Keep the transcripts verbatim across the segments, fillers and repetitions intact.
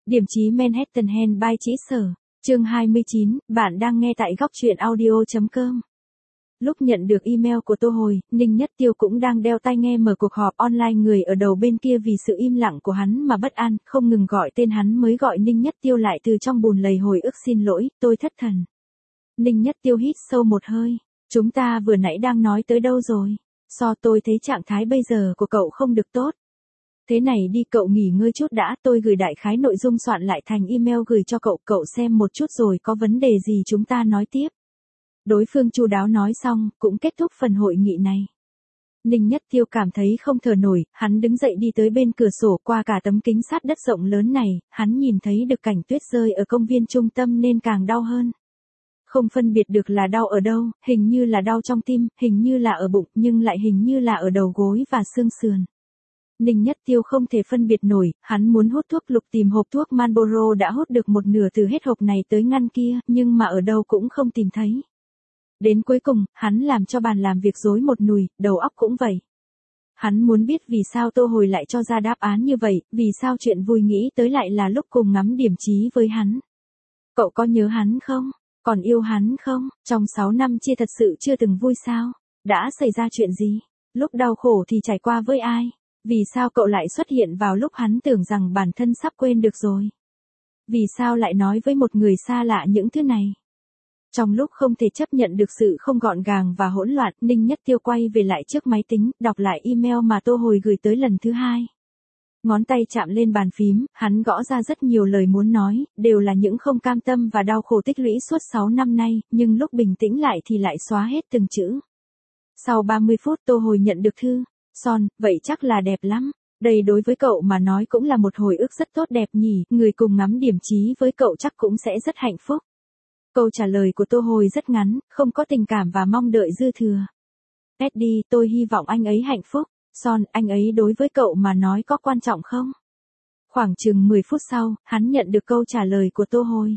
Điểm chí Manhattan Hand by Trĩ Sở, chương hai mươi chín, bạn đang nghe tại góc truyện audio chấm com. Lúc nhận được email của Tô Hồi, Ninh Nhất Tiêu cũng đang đeo tai nghe mở cuộc họp online, người ở đầu bên kia vì sự im lặng của hắn mà bất an, không ngừng gọi tên hắn mới gọi Ninh Nhất Tiêu lại từ trong bùn lầy hồi ức. Xin lỗi, tôi thất thần. Ninh Nhất Tiêu hít sâu một hơi. Chúng ta vừa nãy đang nói tới đâu rồi? So tôi thấy trạng thái bây giờ của cậu không được tốt. Thế này đi, cậu nghỉ ngơi chút đã, tôi gửi đại khái nội dung soạn lại thành email gửi cho cậu, cậu xem một chút rồi có vấn đề gì chúng ta nói tiếp. Đối phương chu đáo nói xong, cũng kết thúc phần hội nghị này. Ninh Nhất Tiêu cảm thấy không thở nổi, hắn đứng dậy đi tới bên cửa sổ, qua cả tấm kính sát đất rộng lớn này, hắn nhìn thấy được cảnh tuyết rơi ở công viên trung tâm nên càng đau hơn. Không phân biệt được là đau ở đâu, hình như là đau trong tim, hình như là ở bụng, nhưng lại hình như là ở đầu gối và xương sườn. Ninh Nhất Tiêu không thể phân biệt nổi, hắn muốn hút thuốc lục, tìm hộp thuốc Marlboro đã hút được một nửa từ hết hộp này tới ngăn kia, nhưng mà ở đâu cũng không tìm thấy. Đến cuối cùng, hắn làm cho bàn làm việc rối một nùi, đầu óc cũng vậy. Hắn muốn biết vì sao Tô Hồi lại cho ra đáp án như vậy, vì sao chuyện vui nghĩ tới lại là lúc cùng ngắm điểm chí với hắn. Cậu có nhớ hắn không? Còn yêu hắn không? Trong sáu năm chia thật sự chưa từng vui sao? Đã xảy ra chuyện gì? Lúc đau khổ thì trải qua với ai? Vì sao cậu lại xuất hiện vào lúc hắn tưởng rằng bản thân sắp quên được rồi? Vì sao lại nói với một người xa lạ những thứ này? Trong lúc không thể chấp nhận được sự không gọn gàng và hỗn loạn, Ninh Nhất Tiêu quay về lại trước máy tính, đọc lại email mà Tô Hồi gửi tới lần thứ hai. Ngón tay chạm lên bàn phím, hắn gõ ra rất nhiều lời muốn nói, đều là những không cam tâm và đau khổ tích lũy suốt sáu năm nay, nhưng lúc bình tĩnh lại thì lại xóa hết từng chữ. Sau ba mươi phút Tô Hồi nhận được thư. Son, vậy chắc là đẹp lắm. Đây đối với cậu mà nói cũng là một hồi ức rất tốt đẹp nhỉ, người cùng ngắm điểm chí với cậu chắc cũng sẽ rất hạnh phúc. Câu trả lời của Tô Hồi rất ngắn, không có tình cảm và mong đợi dư thừa. Eddie, tôi hy vọng anh ấy hạnh phúc. Son, anh ấy đối với cậu mà nói có quan trọng không? Khoảng chừng mười phút sau, hắn nhận được câu trả lời của Tô Hồi.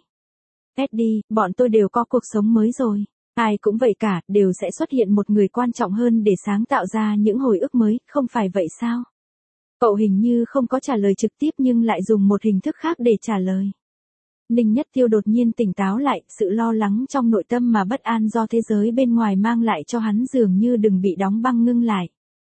Eddie, bọn tôi đều có cuộc sống mới rồi. Ai cũng vậy cả, đều sẽ xuất hiện một người quan trọng hơn để sáng tạo ra những hồi ức mới, không phải vậy sao? Cậu hình như không có trả lời trực tiếp nhưng lại dùng một hình thức khác để trả lời. Ninh Nhất Tiêu đột nhiên tỉnh táo lại, sự lo lắng trong nội tâm mà bất an do thế giới bên ngoài mang lại cho hắn dường như đừng bị đóng băng ngưng lại.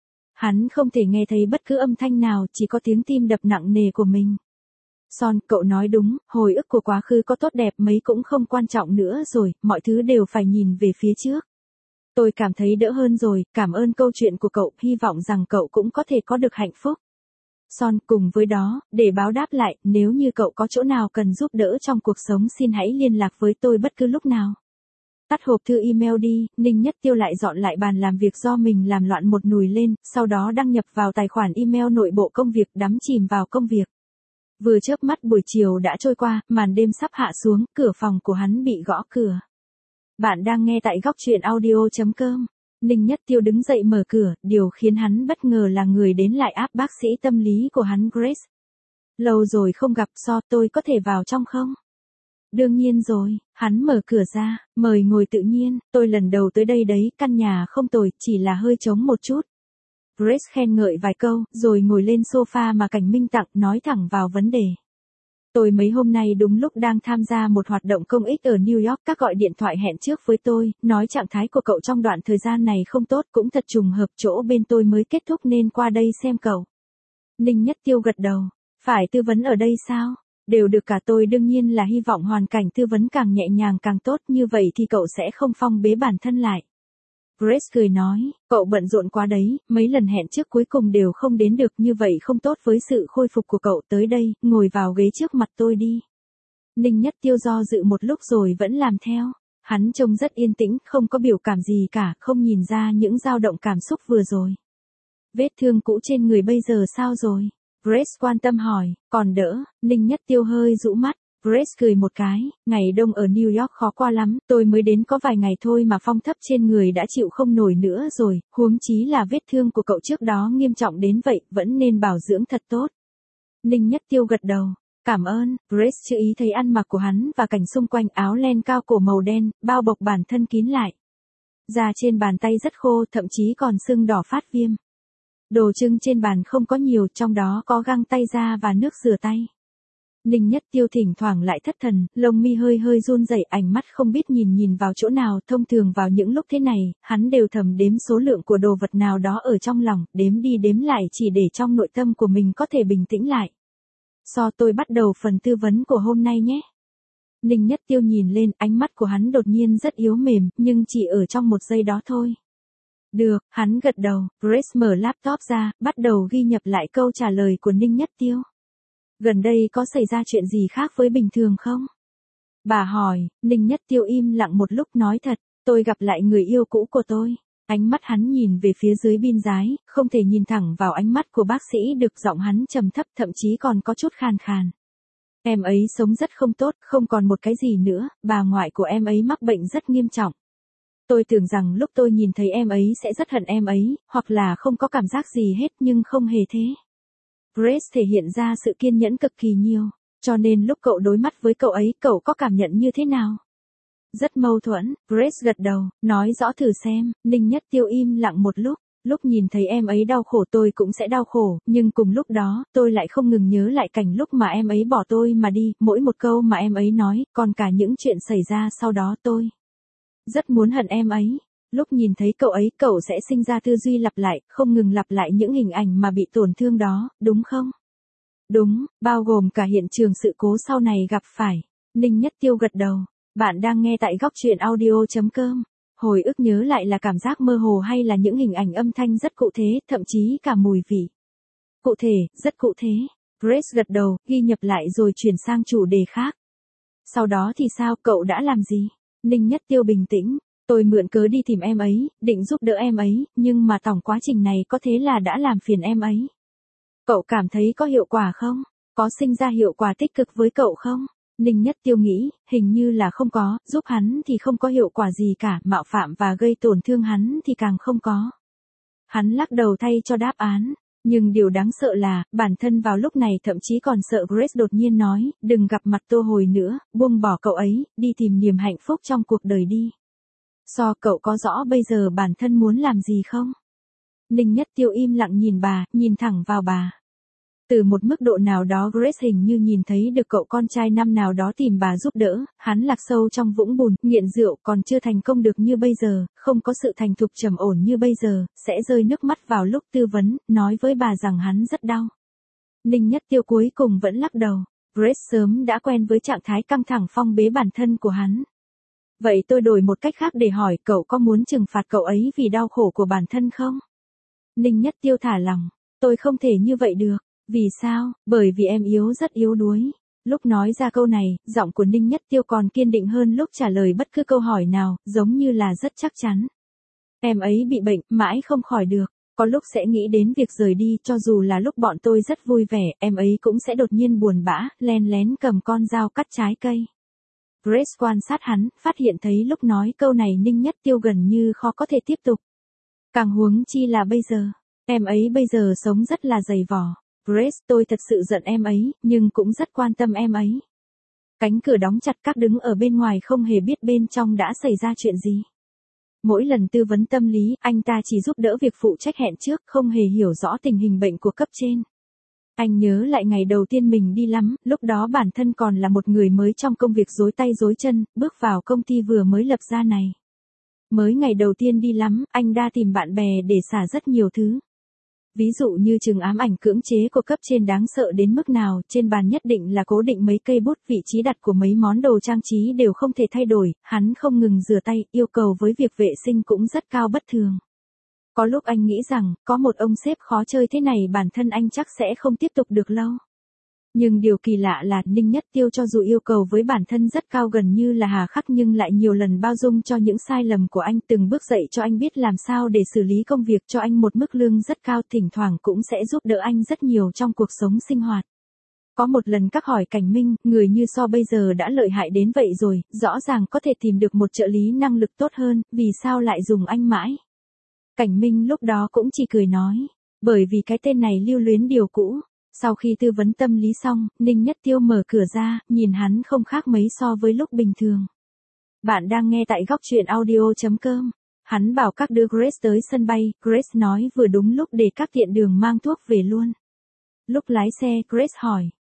Hắn không thể nghe thấy bất cứ âm thanh nào, chỉ có tiếng tim đập nặng nề của mình. Son, cậu nói đúng, hồi ức của quá khứ có tốt đẹp mấy cũng không quan trọng nữa rồi, mọi thứ đều phải nhìn về phía trước. Tôi cảm thấy đỡ hơn rồi, cảm ơn câu chuyện của cậu, hy vọng rằng cậu cũng có thể có được hạnh phúc. Son, cùng với đó, để báo đáp lại, nếu như cậu có chỗ nào cần giúp đỡ trong cuộc sống xin hãy liên lạc với tôi bất cứ lúc nào. Tắt hộp thư email đi, Ninh Nhất Tiêu lại dọn lại bàn làm việc do mình làm loạn một nùi lên, sau đó đăng nhập vào tài khoản email nội bộ công việc, đắm chìm vào công việc. Vừa chớp mắt buổi chiều đã trôi qua, màn đêm sắp hạ xuống, cửa phòng của hắn bị gõ cửa. Bạn đang nghe tại góc truyện audio chấm com. Ninh Nhất Tiêu đứng dậy mở cửa, điều khiến hắn bất ngờ là người đến lại áp bác sĩ tâm lý của hắn Grace. Lâu rồi không gặp, So, tôi có thể vào trong không? Đương nhiên rồi, hắn mở cửa ra, mời ngồi tự nhiên, tôi lần đầu tới đây đấy, căn nhà không tồi, chỉ là hơi trống một chút. Grace khen ngợi vài câu, rồi ngồi lên sofa mà Cảnh Minh tặng, nói thẳng vào vấn đề. Tôi mấy hôm nay đúng lúc đang tham gia một hoạt động công ích ở New York, các gọi điện thoại hẹn trước với tôi, nói trạng thái của cậu trong đoạn thời gian này không tốt, cũng thật trùng hợp chỗ bên tôi mới kết thúc nên qua đây xem cậu. Ninh Nhất Tiêu gật đầu, phải tư vấn ở đây sao? Đều được cả, tôi đương nhiên là hy vọng hoàn cảnh tư vấn càng nhẹ nhàng càng tốt, như vậy thì cậu sẽ không phong bế bản thân lại. Grace cười nói, cậu bận rộn quá đấy, mấy lần hẹn trước cuối cùng đều không đến được, như vậy không tốt với sự khôi phục của cậu, tới đây, ngồi vào ghế trước mặt tôi đi. Ninh Nhất Tiêu do dự một lúc rồi vẫn làm theo, hắn trông rất yên tĩnh, không có biểu cảm gì cả, không nhìn ra những dao động cảm xúc vừa rồi. Vết thương cũ trên người bây giờ sao rồi? Grace quan tâm hỏi, còn đỡ, Ninh Nhất Tiêu hơi rũ mắt. Grace cười một cái, ngày đông ở New York khó qua lắm, tôi mới đến có vài ngày thôi mà phong thấp trên người đã chịu không nổi nữa rồi, huống chí là vết thương của cậu trước đó nghiêm trọng đến vậy, vẫn nên bảo dưỡng thật tốt. Ninh Nhất Tiêu gật đầu, cảm ơn, Grace chú ý thấy ăn mặc của hắn và cảnh xung quanh, áo len cao cổ màu đen, bao bọc bản thân kín lại. Da trên bàn tay rất khô, thậm chí còn sưng đỏ phát viêm. Đồ trưng trên bàn không có nhiều, trong đó có găng tay da và nước rửa tay. Ninh Nhất Tiêu thỉnh thoảng lại thất thần, lông mi hơi hơi run rẩy, ánh mắt không biết nhìn nhìn vào chỗ nào. Thông thường vào những lúc thế này, hắn đều thầm đếm số lượng của đồ vật nào đó ở trong lòng, đếm đi đếm lại chỉ để trong nội tâm của mình có thể bình tĩnh lại. So tôi bắt đầu phần tư vấn của hôm nay nhé. Ninh Nhất Tiêu nhìn lên, ánh mắt của hắn đột nhiên rất yếu mềm, nhưng chỉ ở trong một giây đó thôi. Được, hắn gật đầu, Grace mở laptop ra, bắt đầu ghi nhập lại câu trả lời của Ninh Nhất Tiêu. Gần đây có xảy ra chuyện gì khác với bình thường không? Bà hỏi. Ninh Nhất Tiêu im lặng một lúc nói thật, tôi gặp lại người yêu cũ của tôi. Ánh mắt hắn nhìn về phía dưới bin giái, không thể nhìn thẳng vào ánh mắt của bác sĩ được, giọng hắn trầm thấp thậm chí còn có chút khàn khàn. Em ấy sống rất không tốt, không còn một cái gì nữa, bà ngoại của em ấy mắc bệnh rất nghiêm trọng. Tôi tưởng rằng lúc tôi nhìn thấy em ấy sẽ rất hận em ấy, hoặc là không có cảm giác gì hết, nhưng không hề thế. Grace thể hiện ra sự kiên nhẫn cực kỳ nhiều, cho nên lúc cậu đối mắt với cậu ấy, cậu có cảm nhận như thế nào? Rất mâu thuẫn, Grace gật đầu, nói rõ thử xem. Ninh Nhất Tiêu im lặng một lúc, lúc nhìn thấy em ấy đau khổ tôi cũng sẽ đau khổ, nhưng cùng lúc đó, tôi lại không ngừng nhớ lại cảnh lúc mà em ấy bỏ tôi mà đi, mỗi một câu mà em ấy nói, còn cả những chuyện xảy ra sau đó tôi rất muốn hận em ấy. Lúc nhìn thấy cậu ấy, cậu sẽ sinh ra tư duy lặp lại, không ngừng lặp lại những hình ảnh mà bị tổn thương đó, đúng không? Đúng, bao gồm cả hiện trường sự cố sau này gặp phải. Ninh Nhất Tiêu gật đầu. Bạn đang nghe tại góc truyện audio chấm com. Hồi ức nhớ lại là cảm giác mơ hồ hay là những hình ảnh âm thanh rất cụ thể, thậm chí cả mùi vị? Cụ thể, rất cụ thể. Grace gật đầu, ghi nhập lại rồi chuyển sang chủ đề khác. Sau đó thì sao, cậu đã làm gì? Ninh Nhất Tiêu bình tĩnh. Tôi mượn cớ đi tìm em ấy, định giúp đỡ em ấy, nhưng mà tổng quá trình này có thế là đã làm phiền em ấy. Cậu cảm thấy có hiệu quả không? Có sinh ra hiệu quả tích cực với cậu không? Ninh Nhất Tiêu nghĩ, hình như là không có, giúp hắn thì không có hiệu quả gì cả, mạo phạm và gây tổn thương hắn thì càng không có. Hắn lắc đầu thay cho đáp án, nhưng điều đáng sợ là, bản thân vào lúc này thậm chí còn sợ Grace đột nhiên nói, đừng gặp mặt Tô Hồi nữa, buông bỏ cậu ấy, đi tìm niềm hạnh phúc trong cuộc đời đi. So, cậu có rõ bây giờ bản thân muốn làm gì không? Ninh Nhất Tiêu im lặng nhìn bà, nhìn thẳng vào bà. Từ một mức độ nào đó Grace hình như nhìn thấy được cậu con trai năm nào đó tìm bà giúp đỡ, hắn lạc sâu trong vũng bùn, nghiện rượu, còn chưa thành công được như bây giờ, không có sự thành thục trầm ổn như bây giờ, sẽ rơi nước mắt vào lúc tư vấn, nói với bà rằng hắn rất đau. Ninh Nhất Tiêu cuối cùng vẫn lắc đầu. Grace sớm đã quen với trạng thái căng thẳng phong bế bản thân của hắn. Vậy tôi đổi một cách khác để hỏi, cậu có muốn trừng phạt cậu ấy vì đau khổ của bản thân không? Ninh Nhất Tiêu thả lỏng. Tôi không thể như vậy được. Vì sao? Bởi vì em yếu, rất yếu đuối. Lúc nói ra câu này, giọng của Ninh Nhất Tiêu còn kiên định hơn lúc trả lời bất cứ câu hỏi nào, giống như là rất chắc chắn. Em ấy bị bệnh, mãi không khỏi được. Có lúc sẽ nghĩ đến việc rời đi, cho dù là lúc bọn tôi rất vui vẻ, em ấy cũng sẽ đột nhiên buồn bã, len lén cầm con dao cắt trái cây. Grace quan sát hắn, phát hiện thấy lúc nói câu này Ninh Nhất Tiêu gần như khó có thể tiếp tục. Càng huống chi là bây giờ. Em ấy bây giờ sống rất là dày vò. Grace, tôi thật sự giận em ấy, nhưng cũng rất quan tâm em ấy. Cánh cửa đóng chặt, các đứng ở bên ngoài không hề biết bên trong đã xảy ra chuyện gì. Mỗi lần tư vấn tâm lý, anh ta chỉ giúp đỡ việc phụ trách hẹn trước, không hề hiểu rõ tình hình bệnh của cấp trên. Anh nhớ lại ngày đầu tiên mình đi lắm, lúc đó bản thân còn là một người mới trong công việc rối tay rối chân, bước vào công ty vừa mới lập ra này. Mới ngày đầu tiên đi lắm, anh đã tìm bạn bè để xả rất nhiều thứ. Ví dụ như chừng ám ảnh cưỡng chế của cấp trên đáng sợ đến mức nào, trên bàn nhất định là cố định mấy cây bút, vị trí đặt của mấy món đồ trang trí đều không thể thay đổi, hắn không ngừng rửa tay, yêu cầu với việc vệ sinh cũng rất cao bất thường. Có lúc anh nghĩ rằng, có một ông sếp khó chơi thế này bản thân anh chắc sẽ không tiếp tục được lâu. Nhưng điều kỳ lạ là Ninh Nhất Tiêu cho dù yêu cầu với bản thân rất cao gần như là hà khắc nhưng lại nhiều lần bao dung cho những sai lầm của anh, từng bước dậy cho anh biết làm sao để xử lý công việc, cho anh một mức lương rất cao, thỉnh thoảng cũng sẽ giúp đỡ anh rất nhiều trong cuộc sống sinh hoạt. Có một lần các hỏi Cảnh Minh, người như So bây giờ đã lợi hại đến vậy rồi, rõ ràng có thể tìm được một trợ lý năng lực tốt hơn, vì sao lại dùng anh mãi? Cảnh Minh lúc đó cũng chỉ cười nói, bởi vì cái tên này lưu luyến điều cũ. Sau khi tư vấn tâm lý xong, Ninh Nhất Tiêu mở cửa ra, nhìn hắn không khác mấy so với lúc bình thường. Bạn đang nghe tại góc truyện audio chấm com. Hắn bảo các đưa Grace tới sân bay, Grace nói vừa đúng lúc để các tiện đường mang thuốc về luôn. Lúc lái xe, Grace hỏi,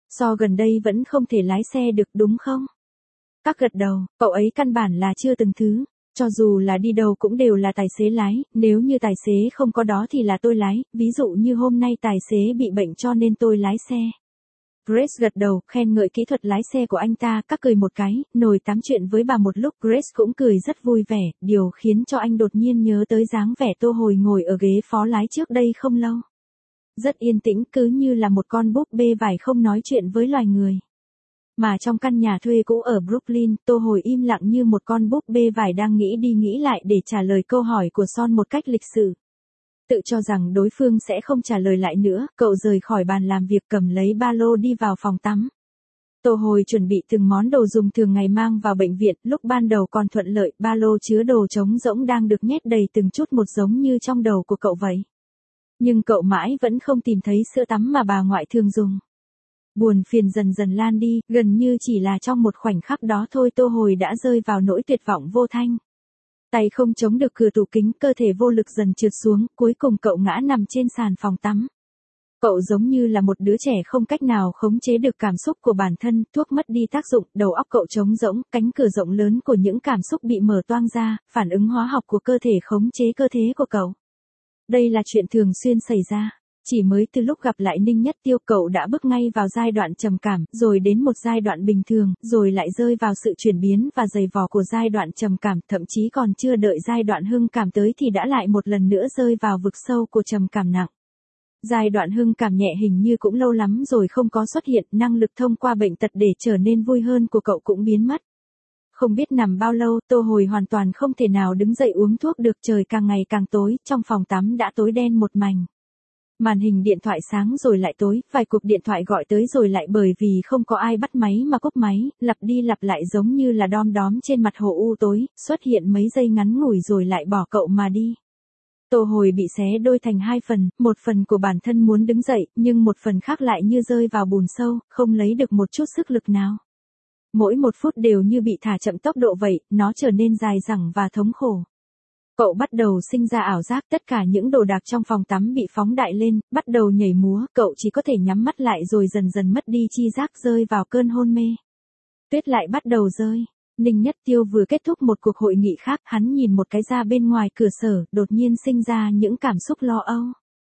So gần đây vẫn không thể lái xe được đúng không? Các gật đầu, cậu ấy căn bản là chưa từng thứ. Cho dù là đi đâu cũng đều là tài xế lái, nếu như tài xế không có đó thì là tôi lái, ví dụ như hôm nay tài xế bị bệnh cho nên tôi lái xe. Grace gật đầu, khen ngợi kỹ thuật lái xe của anh ta, các cười một cái, nồi tám chuyện với bà một lúc, Grace cũng cười rất vui vẻ, điều khiến cho anh đột nhiên nhớ tới dáng vẻ Tô Hồi ngồi ở ghế phó lái trước đây không lâu. Rất yên tĩnh, cứ như là một con búp bê vải không nói chuyện với loài người. Mà trong căn nhà thuê cũ ở Brooklyn, Tô Hồi im lặng như một con búp bê vải đang nghĩ đi nghĩ lại để trả lời câu hỏi của Son một cách lịch sự. Tự cho rằng đối phương sẽ không trả lời lại nữa, cậu rời khỏi bàn làm việc cầm lấy ba lô đi vào phòng tắm. Tô Hồi chuẩn bị từng món đồ dùng thường ngày mang vào bệnh viện, lúc ban đầu còn thuận lợi, ba lô chứa đồ trống rỗng đang được nhét đầy từng chút một giống như trong đầu của cậu vậy. Nhưng cậu mãi vẫn không tìm thấy sữa tắm mà bà ngoại thường dùng. Buồn phiền dần dần lan đi, gần như chỉ là trong một khoảnh khắc đó thôi Tô Hồi đã rơi vào nỗi tuyệt vọng vô thanh. Tay không chống được cửa tủ kính, cơ thể vô lực dần trượt xuống, cuối cùng cậu ngã nằm trên sàn phòng tắm. Cậu giống như là một đứa trẻ không cách nào khống chế được cảm xúc của bản thân, thuốc mất đi tác dụng, đầu óc cậu trống rỗng, cánh cửa rộng lớn của những cảm xúc bị mở toang ra, phản ứng hóa học của cơ thể khống chế cơ thể của cậu. Đây là chuyện thường xuyên xảy ra. Chỉ mới từ lúc gặp lại Ninh Nhất Tiêu cậu đã bước ngay vào giai đoạn trầm cảm, rồi đến một giai đoạn bình thường, rồi lại rơi vào sự chuyển biến và dày vò của giai đoạn trầm cảm, thậm chí còn chưa đợi giai đoạn hưng cảm tới thì đã lại một lần nữa rơi vào vực sâu của trầm cảm nặng. Giai đoạn hưng cảm nhẹ hình như cũng lâu lắm rồi không có xuất hiện, năng lực thông qua bệnh tật để trở nên vui hơn của cậu cũng biến mất. Không biết nằm bao lâu, Tô Hồi hoàn toàn không thể nào đứng dậy uống thuốc được, trời càng ngày càng tối, trong phòng tắm đã tối đen một mảnh. Màn hình điện thoại sáng rồi lại tối, vài cuộc điện thoại gọi tới rồi lại bởi vì không có ai bắt máy mà cúp máy, lặp đi lặp lại giống như là đom đóm trên mặt hồ u tối, xuất hiện mấy giây ngắn ngủi rồi lại bỏ cậu mà đi. Tô Hồi bị xé đôi thành hai phần, một phần của bản thân muốn đứng dậy, nhưng một phần khác lại như rơi vào bùn sâu, không lấy được một chút sức lực nào. Mỗi một phút đều như bị thả chậm tốc độ vậy, nó trở nên dài dẳng và thống khổ. Cậu bắt đầu sinh ra ảo giác, tất cả những đồ đạc trong phòng tắm bị phóng đại lên, bắt đầu nhảy múa, cậu chỉ có thể nhắm mắt lại rồi dần dần mất đi chi giác, rơi vào cơn hôn mê. Tuyết lại bắt đầu rơi. Ninh Nhất Tiêu vừa kết thúc một cuộc hội nghị khác, hắn nhìn một cái ra bên ngoài cửa sổ, đột nhiên sinh ra những cảm xúc lo âu.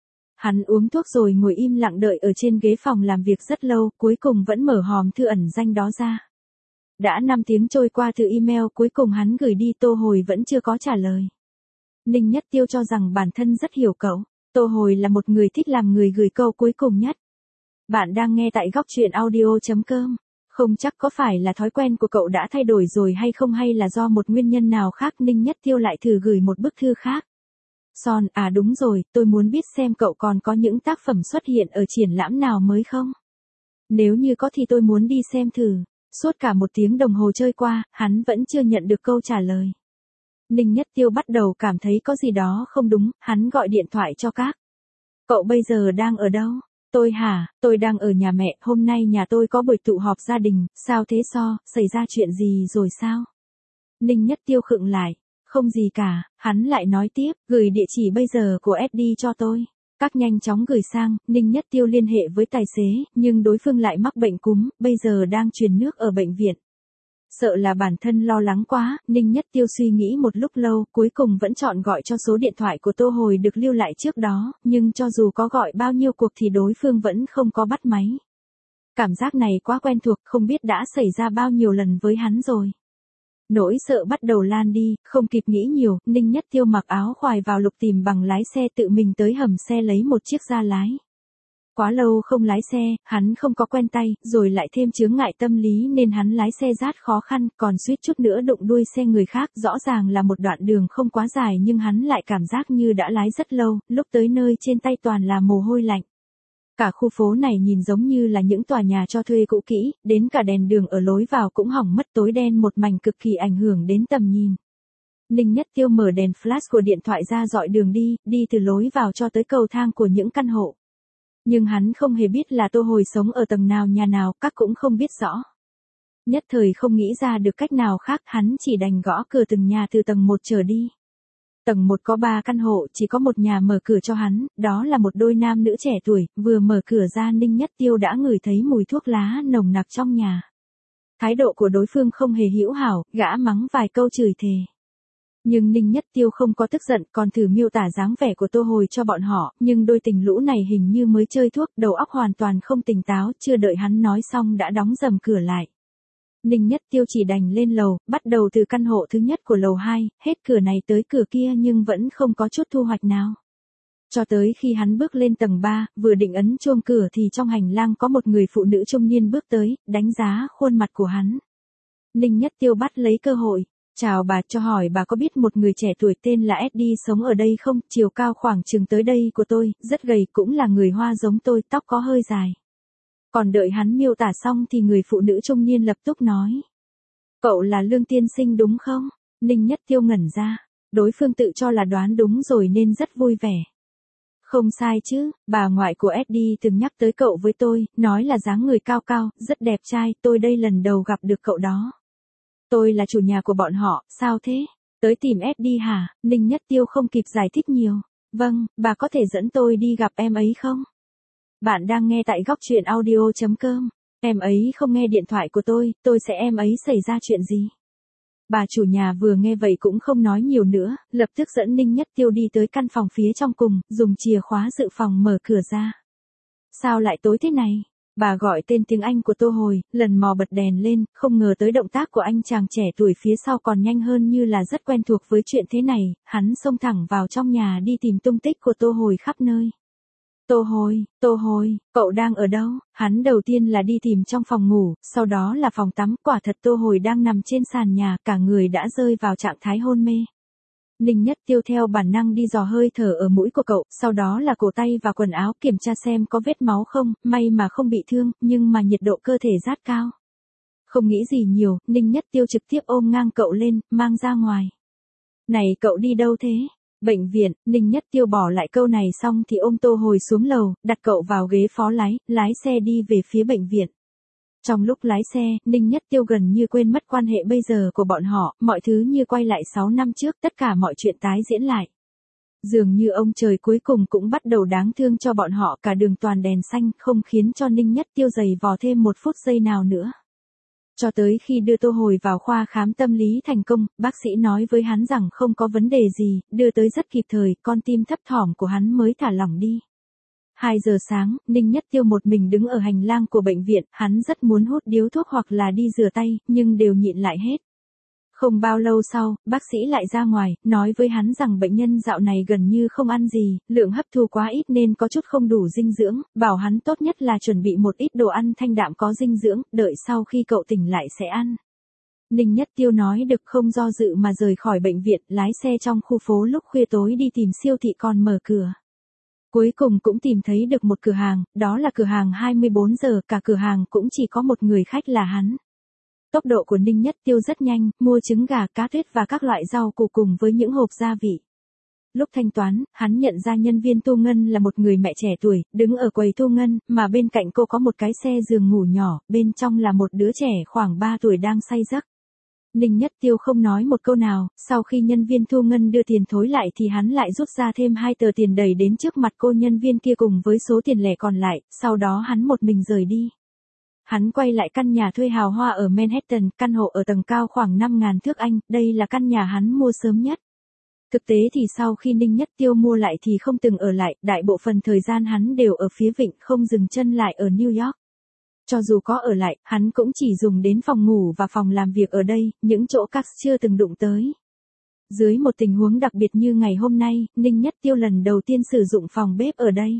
Hắn uống thuốc rồi ngồi im lặng đợi ở trên ghế phòng làm việc rất lâu, cuối cùng vẫn mở hòm thư ẩn danh đó ra. Đã năm tiếng trôi qua từ email cuối cùng hắn gửi đi, Tô Hồi vẫn chưa có trả lời. Ninh Nhất Tiêu cho rằng bản thân rất hiểu cậu. Tô Hồi là một người thích làm người gửi câu cuối cùng nhất. Bạn đang nghe tại góc truyện audio chấm com. Không chắc có phải là thói quen của cậu đã thay đổi rồi hay không, hay là do một nguyên nhân nào khác. Ninh Nhất Tiêu lại thử gửi một bức thư khác. Son, à đúng rồi, tôi muốn biết xem cậu còn có những tác phẩm xuất hiện ở triển lãm nào mới không? Nếu như có thì tôi muốn đi xem thử. Suốt cả một tiếng đồng hồ trôi qua, hắn vẫn chưa nhận được câu trả lời. Ninh Nhất Tiêu bắt đầu cảm thấy có gì đó không đúng, hắn gọi điện thoại cho các. Cậu bây giờ đang ở đâu? Tôi hả, tôi đang ở nhà mẹ, hôm nay nhà tôi có buổi tụ họp gia đình, sao thế So, xảy ra chuyện gì rồi sao? Ninh Nhất Tiêu khựng lại, không gì cả, hắn lại nói tiếp, gửi địa chỉ bây giờ của ét đê cho tôi. Các nhanh chóng gửi sang, Ninh Nhất Tiêu liên hệ với tài xế, nhưng đối phương lại mắc bệnh cúm, bây giờ đang truyền nước ở bệnh viện. Sợ là bản thân lo lắng quá, Ninh Nhất Tiêu suy nghĩ một lúc lâu, cuối cùng vẫn chọn gọi cho số điện thoại của Tô Hồi được lưu lại trước đó, nhưng cho dù có gọi bao nhiêu cuộc thì đối phương vẫn không có bắt máy. Cảm giác này quá quen thuộc, không biết đã xảy ra bao nhiêu lần với hắn rồi. Nỗi sợ bắt đầu lan đi, không kịp nghĩ nhiều, Ninh Nhất Tiêu mặc áo khoài vào lục tìm bằng lái xe, tự mình tới hầm xe lấy một chiếc ra lái. Quá lâu không lái xe, hắn không có quen tay, rồi lại thêm chướng ngại tâm lý nên hắn lái xe rát khó khăn, còn suýt chút nữa đụng đuôi xe người khác, rõ ràng là một đoạn đường không quá dài nhưng hắn lại cảm giác như đã lái rất lâu, lúc tới nơi trên tay toàn là mồ hôi lạnh. Cả khu phố này nhìn giống như là những tòa nhà cho thuê cũ kỹ, đến cả đèn đường ở lối vào cũng hỏng mất, tối đen một mảnh cực kỳ ảnh hưởng đến tầm nhìn. Ninh Nhất Tiêu mở đèn flash của điện thoại ra dọi đường đi, đi từ lối vào cho tới cầu thang của những căn hộ. Nhưng hắn không hề biết là Tô Hồi sống ở tầng nào nhà nào, các cũng không biết rõ. Nhất thời không nghĩ ra được cách nào khác, hắn chỉ đành gõ cửa từng nhà từ tầng một trở đi. Tầng một có ba căn hộ, chỉ có một nhà mở cửa cho hắn, đó là một đôi nam nữ trẻ tuổi, vừa mở cửa ra Ninh Nhất Tiêu đã ngửi thấy mùi thuốc lá nồng nặc trong nhà. Thái độ của đối phương không hề hữu hảo, gã mắng vài câu chửi thề. Nhưng Ninh Nhất Tiêu không có tức giận, còn thử miêu tả dáng vẻ của Tô Hồi cho bọn họ, nhưng đôi tình lũ này hình như mới chơi thuốc, đầu óc hoàn toàn không tỉnh táo, chưa đợi hắn nói xong đã đóng rầm cửa lại. Ninh Nhất Tiêu chỉ đành lên lầu, bắt đầu từ căn hộ thứ nhất của lầu hai, hết cửa này tới cửa kia nhưng vẫn không có chút thu hoạch nào. Cho tới khi hắn bước lên tầng ba, vừa định ấn chuông cửa thì trong hành lang có một người phụ nữ trung niên bước tới, đánh giá khuôn mặt của hắn. Ninh Nhất Tiêu bắt lấy cơ hội. Chào bà, cho hỏi bà có biết một người trẻ tuổi tên là Eddie sống ở đây không, chiều cao khoảng chừng tới đây của tôi, rất gầy, cũng là người Hoa giống tôi, tóc có hơi dài. Còn đợi hắn miêu tả xong thì người phụ nữ trung niên lập tức nói. Cậu là Lương tiên sinh đúng không? Ninh Nhất Tiêu ngẩn ra, đối phương tự cho là đoán đúng rồi nên rất vui vẻ. Không sai chứ, bà ngoại của Eddie từng nhắc tới cậu với tôi, nói là dáng người cao cao, rất đẹp trai, tôi đây lần đầu gặp được cậu đó. Tôi là chủ nhà của bọn họ, sao thế? Tới tìm Eddie hả? Ninh Nhất Tiêu không kịp giải thích nhiều. Vâng, bà có thể dẫn tôi đi gặp em ấy không? Bạn đang nghe tại góc truyện audio chấm com. Em ấy không nghe điện thoại của tôi, tôi sẽ em ấy xảy ra chuyện gì? Bà chủ nhà vừa nghe vậy cũng không nói nhiều nữa, lập tức dẫn Ninh Nhất Tiêu đi tới căn phòng phía trong cùng, dùng chìa khóa dự phòng mở cửa ra. Sao lại tối thế này? Bà gọi tên tiếng Anh của Tô Hồi, lần mò bật đèn lên, không ngờ tới động tác của anh chàng trẻ tuổi phía sau còn nhanh hơn như là rất quen thuộc với chuyện thế này, hắn xông thẳng vào trong nhà đi tìm tung tích của Tô Hồi khắp nơi. Tô Hồi, Tô Hồi, cậu đang ở đâu? Hắn đầu tiên là đi tìm trong phòng ngủ, sau đó là phòng tắm, quả thật Tô Hồi đang nằm trên sàn nhà, cả người đã rơi vào trạng thái hôn mê. Ninh Nhất Tiêu theo bản năng đi dò hơi thở ở mũi của cậu, sau đó là cổ tay và quần áo kiểm tra xem có vết máu không, may mà không bị thương, nhưng mà nhiệt độ cơ thể rất cao. Không nghĩ gì nhiều, Ninh Nhất Tiêu trực tiếp ôm ngang cậu lên, mang ra ngoài. Này cậu đi đâu thế? Bệnh viện. Ninh Nhất Tiêu bỏ lại câu này xong thì ôm Tô Hồi xuống lầu, đặt cậu vào ghế phó lái, lái xe đi về phía bệnh viện. Trong lúc lái xe, Ninh Nhất Tiêu gần như quên mất quan hệ bây giờ của bọn họ, mọi thứ như quay lại sáu năm trước, tất cả mọi chuyện tái diễn lại. Dường như ông trời cuối cùng cũng bắt đầu đáng thương cho bọn họ, cả đường toàn đèn xanh, không khiến cho Ninh Nhất Tiêu giày vò thêm một phút giây nào nữa. Cho tới khi đưa Tô Hồi vào khoa khám tâm lý thành công, bác sĩ nói với hắn rằng không có vấn đề gì, đưa tới rất kịp thời, con tim thấp thỏm của hắn mới thả lỏng đi. hai giờ sáng, Ninh Nhất Tiêu một mình đứng ở hành lang của bệnh viện, hắn rất muốn hút điếu thuốc hoặc là đi rửa tay, nhưng đều nhịn lại hết. Không bao lâu sau, bác sĩ lại ra ngoài, nói với hắn rằng bệnh nhân dạo này gần như không ăn gì, lượng hấp thu quá ít nên có chút không đủ dinh dưỡng, bảo hắn tốt nhất là chuẩn bị một ít đồ ăn thanh đạm có dinh dưỡng, đợi sau khi cậu tỉnh lại sẽ ăn. Ninh Nhất Tiêu nói được không do dự mà rời khỏi bệnh viện, lái xe trong khu phố lúc khuya tối đi tìm siêu thị còn mở cửa. Cuối cùng cũng tìm thấy được một cửa hàng, đó là cửa hàng hai mươi bốn giờ, cả cửa hàng cũng chỉ có một người khách là hắn. Tốc độ của Ninh Nhất Tiêu rất nhanh, mua trứng gà, cá tuyết và các loại rau củ cùng với những hộp gia vị. Lúc thanh toán, hắn nhận ra nhân viên thu ngân là một người mẹ trẻ tuổi, đứng ở quầy thu ngân, mà bên cạnh cô có một cái xe giường ngủ nhỏ, bên trong là một đứa trẻ khoảng ba tuổi đang say giấc. Ninh Nhất Tiêu không nói một câu nào, sau khi nhân viên thu ngân đưa tiền thối lại thì hắn lại rút ra thêm hai tờ tiền đẩy đến trước mặt cô nhân viên kia cùng với số tiền lẻ còn lại, sau đó hắn một mình rời đi. Hắn quay lại căn nhà thuê hào hoa ở Manhattan, căn hộ ở tầng cao khoảng năm nghìn thước Anh, đây là căn nhà hắn mua sớm nhất. Thực tế thì sau khi Ninh Nhất Tiêu mua lại thì không từng ở lại, đại bộ phần thời gian hắn đều ở phía vịnh, không dừng chân lại ở New York. Cho dù có ở lại, hắn cũng chỉ dùng đến phòng ngủ và phòng làm việc ở đây, những chỗ các chưa từng đụng tới. Dưới một tình huống đặc biệt như ngày hôm nay, Ninh Nhất Tiêu lần đầu tiên sử dụng phòng bếp ở đây.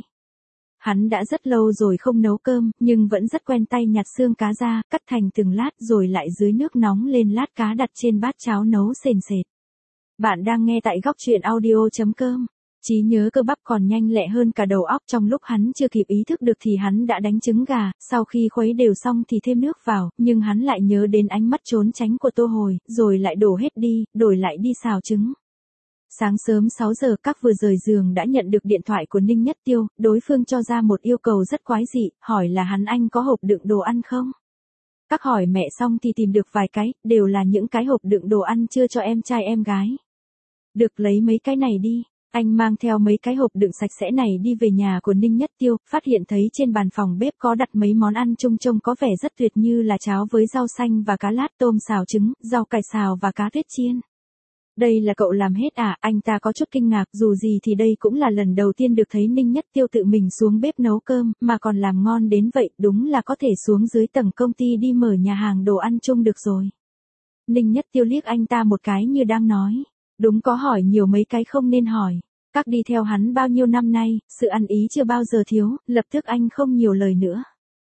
Hắn đã rất lâu rồi không nấu cơm, nhưng vẫn rất quen tay nhặt xương cá ra, cắt thành từng lát rồi lại dưới nước nóng lên lát cá đặt trên bát cháo nấu sền sệt. Bạn đang nghe tại góc truyện audio chấm com. Trí nhớ cơ bắp còn nhanh lẹ hơn cả đầu óc, trong lúc hắn chưa kịp ý thức được thì hắn đã đánh trứng gà, sau khi khuấy đều xong thì thêm nước vào, nhưng hắn lại nhớ đến ánh mắt trốn tránh của Tô Hồi, rồi lại đổ hết đi, đổi lại đi xào trứng. Sáng sớm sáu giờ các vừa rời giường đã nhận được điện thoại của Ninh Nhất Tiêu, đối phương cho ra một yêu cầu rất quái dị, hỏi là hắn anh có hộp đựng đồ ăn không? Các hỏi mẹ xong thì tìm được vài cái, đều là những cái hộp đựng đồ ăn chưa cho em trai em gái. Được, lấy mấy cái này đi. Anh mang theo mấy cái hộp đựng sạch sẽ này đi về nhà của Ninh Nhất Tiêu, phát hiện thấy trên bàn phòng bếp có đặt mấy món ăn chung trông có vẻ rất tuyệt như là cháo với rau xanh và cá lát, tôm xào trứng, rau cải xào và cá tuyết chiên. Đây là cậu làm hết à? Anh ta có chút kinh ngạc, dù gì thì đây cũng là lần đầu tiên được thấy Ninh Nhất Tiêu tự mình xuống bếp nấu cơm, mà còn làm ngon đến vậy, đúng là có thể xuống dưới tầng công ty đi mở nhà hàng đồ ăn chung được rồi. Ninh Nhất Tiêu liếc anh ta một cái như đang nói, đúng có hỏi nhiều mấy cái không nên hỏi. Các đi theo hắn bao nhiêu năm nay, sự ăn ý chưa bao giờ thiếu, lập tức anh không nhiều lời nữa.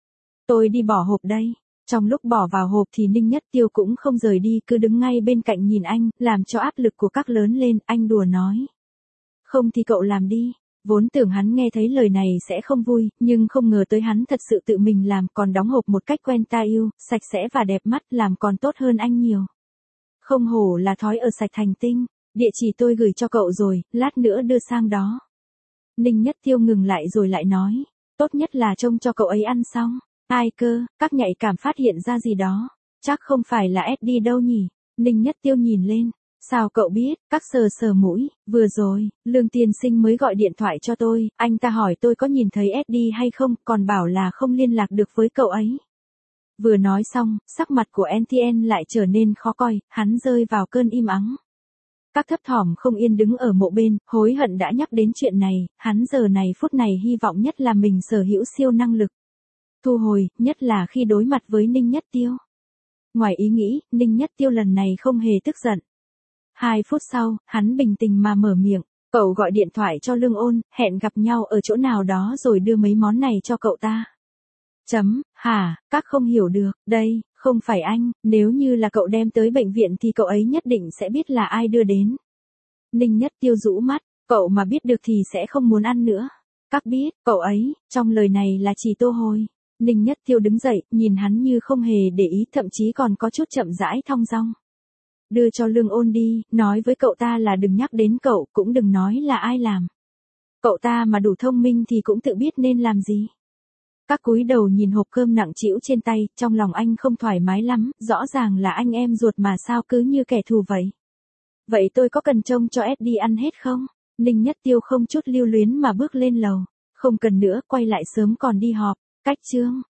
Tôi đi bỏ hộp đây. Trong lúc bỏ vào hộp thì Ninh Nhất Tiêu cũng không rời đi, cứ đứng ngay bên cạnh nhìn anh, làm cho áp lực của các lớn lên, anh đùa nói. Không thì cậu làm đi. Vốn tưởng hắn nghe thấy lời này sẽ không vui, nhưng không ngờ tới hắn thật sự tự mình làm, còn đóng hộp một cách quen tai yêu, sạch sẽ và đẹp mắt, làm còn tốt hơn anh nhiều. Không hổ là thói ở sạch thành tinh. Địa chỉ tôi gửi cho cậu rồi, lát nữa đưa sang đó. Ninh Nhất Tiêu ngừng lại rồi lại nói, tốt nhất là trông cho cậu ấy ăn xong. Ai cơ, các nhạy cảm phát hiện ra gì đó. Chắc không phải là ét đê đâu nhỉ. Ninh Nhất Tiêu nhìn lên. Sao cậu biết? Các sờ sờ mũi. Vừa rồi, Lương tiên sinh mới gọi điện thoại cho tôi, anh ta hỏi tôi có nhìn thấy ét đê hay không, còn bảo là không liên lạc được với cậu ấy. Vừa nói xong, sắc mặt của en tê en lại trở nên khó coi, hắn rơi vào cơn im ắng. Các thấp thỏm không yên đứng ở mộ bên, hối hận đã nhắc đến chuyện này, hắn giờ này phút này hy vọng nhất là mình sở hữu siêu năng lực. Thu hồi, nhất là khi đối mặt với Ninh Nhất Tiêu. Ngoài ý nghĩ, Ninh Nhất Tiêu lần này không hề tức giận. Hai phút sau, hắn bình tĩnh mà mở miệng, cậu gọi điện thoại cho Lương Ôn, hẹn gặp nhau ở chỗ nào đó rồi đưa mấy món này cho cậu ta. Chấm, hả, các không hiểu được, đây, không phải anh, nếu như là cậu đem tới bệnh viện thì cậu ấy nhất định sẽ biết là ai đưa đến. Ninh Nhất Tiêu rũ mắt, cậu mà biết được thì sẽ không muốn ăn nữa. Các biết, cậu ấy, trong lời này là chỉ Tô Hồi. Ninh Nhất Tiêu đứng dậy, nhìn hắn như không hề để ý, thậm chí còn có chút chậm rãi thong dong. Đưa cho Lương Ôn đi, nói với cậu ta là đừng nhắc đến cậu, cũng đừng nói là ai làm. Cậu ta mà đủ thông minh thì cũng tự biết nên làm gì. Các cúi đầu nhìn hộp cơm nặng trĩu trên tay, trong lòng anh không thoải mái lắm, rõ ràng là anh em ruột mà sao cứ như kẻ thù vậy. Vậy tôi có cần trông cho ét đê ăn hết không? Ninh Nhất Tiêu không chút lưu luyến mà bước lên lầu. Không cần nữa, quay lại sớm còn đi họp. Cách chương.